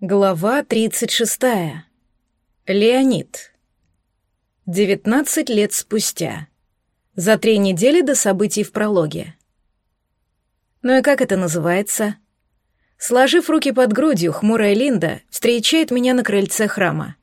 Глава 36. Леонид. 19 лет спустя. За 3 недели до событий в прологе. Ну и как это называется? Сложив руки под грудью, хмурая Линда встречает меня на крыльце храма.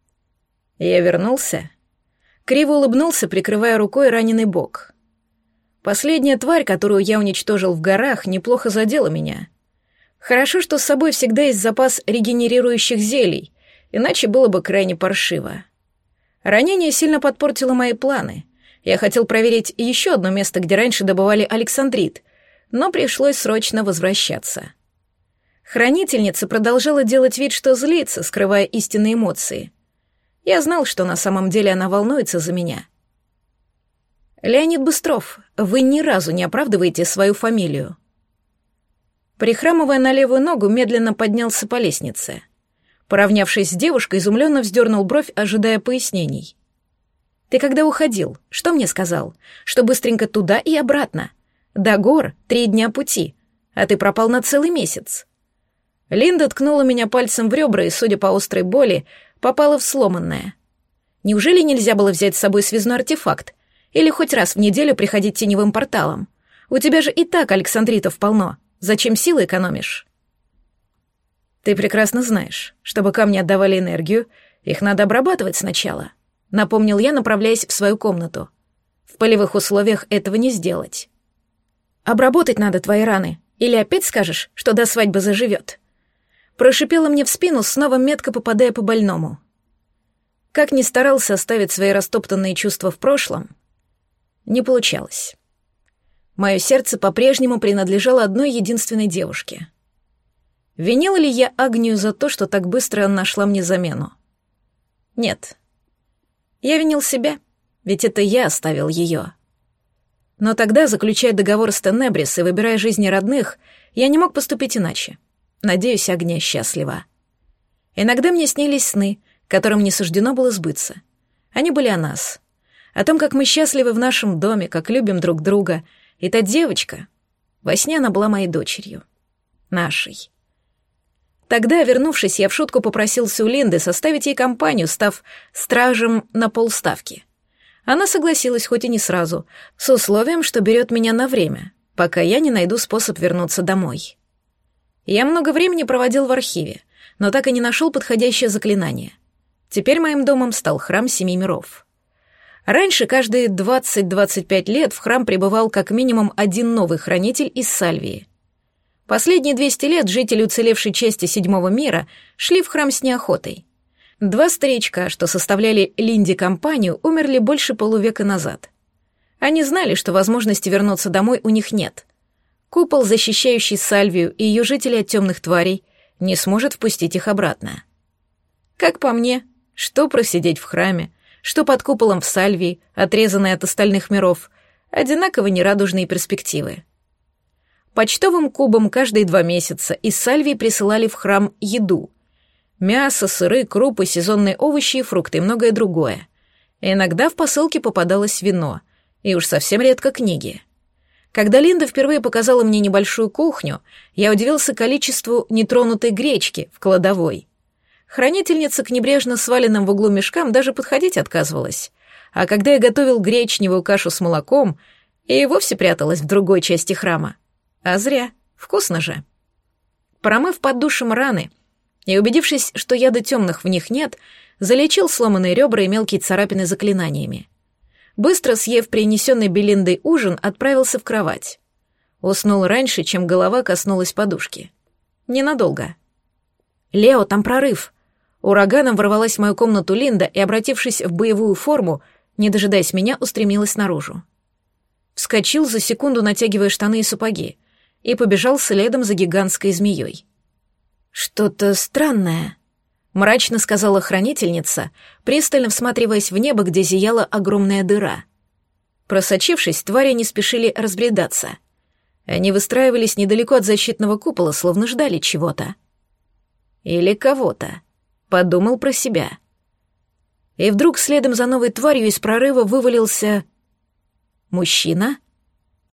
Я вернулся. Криво улыбнулся, прикрывая рукой раненый бок. Последняя тварь, которую я уничтожил в горах, неплохо задела меня. Хорошо, что с собой всегда есть запас регенерирующих зелий, иначе было бы крайне паршиво. Ранение сильно подпортило мои планы. Я хотел проверить еще одно место, где раньше добывали александрит, но пришлось срочно возвращаться. Хранительница продолжала делать вид, что злится, скрывая истинные эмоции. Я знал, что на самом деле она волнуется за меня. «Леонид Быстров, вы ни разу не оправдываете свою фамилию». Прихрамывая на левую ногу, медленно поднялся по лестнице. Поравнявшись с девушкой, изумленно вздернул бровь, ожидая пояснений. «Ты когда уходил, что мне сказал? Что быстренько туда и обратно. До гор 3 дня пути, а ты пропал на целый месяц». Линда ткнула меня пальцем в ребра и, судя по острой боли, попала в сломанное. Неужели нельзя было взять с собой связной артефакт? Или хоть раз в неделю приходить теневым порталом? У тебя же и так александритов полно. Зачем силы экономишь? Ты прекрасно знаешь, чтобы камни отдавали энергию, их надо обрабатывать сначала, напомнил я, направляясь в свою комнату. В полевых условиях этого не сделать. Обработать надо твои раны, или опять скажешь, что до свадьбы заживет? Прошипела мне в спину, снова метко попадая по больному. Как ни старался оставить свои растоптанные чувства в прошлом, не получалось. Мое сердце по-прежнему принадлежало одной единственной девушке. Винил ли я Агнию за то, что так быстро нашла мне замену? Нет. Я винил себя, ведь это я оставил ее. Но тогда, заключая договор с Тенебрис и выбирая жизни родных, я не мог поступить иначе. Надеюсь, Агния счастлива. Иногда мне снились сны, которым не суждено было сбыться. Они были о нас. О том, как мы счастливы в нашем доме, как любим друг друга. И та девочка, во сне она была моей дочерью. Нашей. Тогда, вернувшись, я в шутку попросился у Линды составить ей компанию, став стражем на полставки. Она согласилась, хоть и не сразу, с условием, что берет меня на время, пока я не найду способ вернуться домой. Я много времени проводил в архиве, но так и не нашел подходящее заклинание. Теперь моим домом стал храм Семи Миров. Раньше каждые 20-25 лет в храм прибывал как минимум один новый хранитель из Сальвии. Последние 200 лет жители уцелевшей части Седьмого мира шли в храм с неохотой. 2 старичка, что составляли Линде компанию, умерли больше полувека назад. Они знали, что возможности вернуться домой у них нет. Купол, защищающий Сальвию и ее жителей от темных тварей, не сможет впустить их обратно. Как по мне, что просидеть в храме, что под куполом в Сальвии, отрезанной от остальных миров, одинаково нерадужные перспективы. Почтовым кубом каждые 2 месяца из Сальвии присылали в храм еду. Мясо, сыры, крупы, сезонные овощи и фрукты и многое другое. Иногда в посылке попадалось вино, и уж совсем редко книги. Когда Линда впервые показала мне небольшую кухню, я удивился количеству нетронутой гречки в кладовой. Хранительница к небрежно сваленным в углу мешкам даже подходить отказывалась. А когда я готовил гречневую кашу с молоком, и вовсе пряталась в другой части храма. А зря. Вкусно же. Промыв под душем раны и убедившись, что яда темных в них нет, залечил сломанные ребра и мелкие царапины заклинаниями. Быстро съев принесенный Белиндой ужин, отправился в кровать. Уснул раньше, чем голова коснулась подушки. Ненадолго. «Лео, там прорыв!» Ураганом ворвалась в мою комнату Линда и, обратившись в боевую форму, не дожидаясь меня, устремилась наружу. Вскочил за секунду, натягивая штаны и сапоги, и побежал следом за гигантской змеей. «Что-то странное», — мрачно сказала хранительница, пристально всматриваясь в небо, где зияла огромная дыра. Просочившись, твари не спешили разбредаться. Они выстраивались недалеко от защитного купола, словно ждали чего-то. Или кого-то. Подумал про себя. И вдруг следом за новой тварью из прорыва вывалился... мужчина?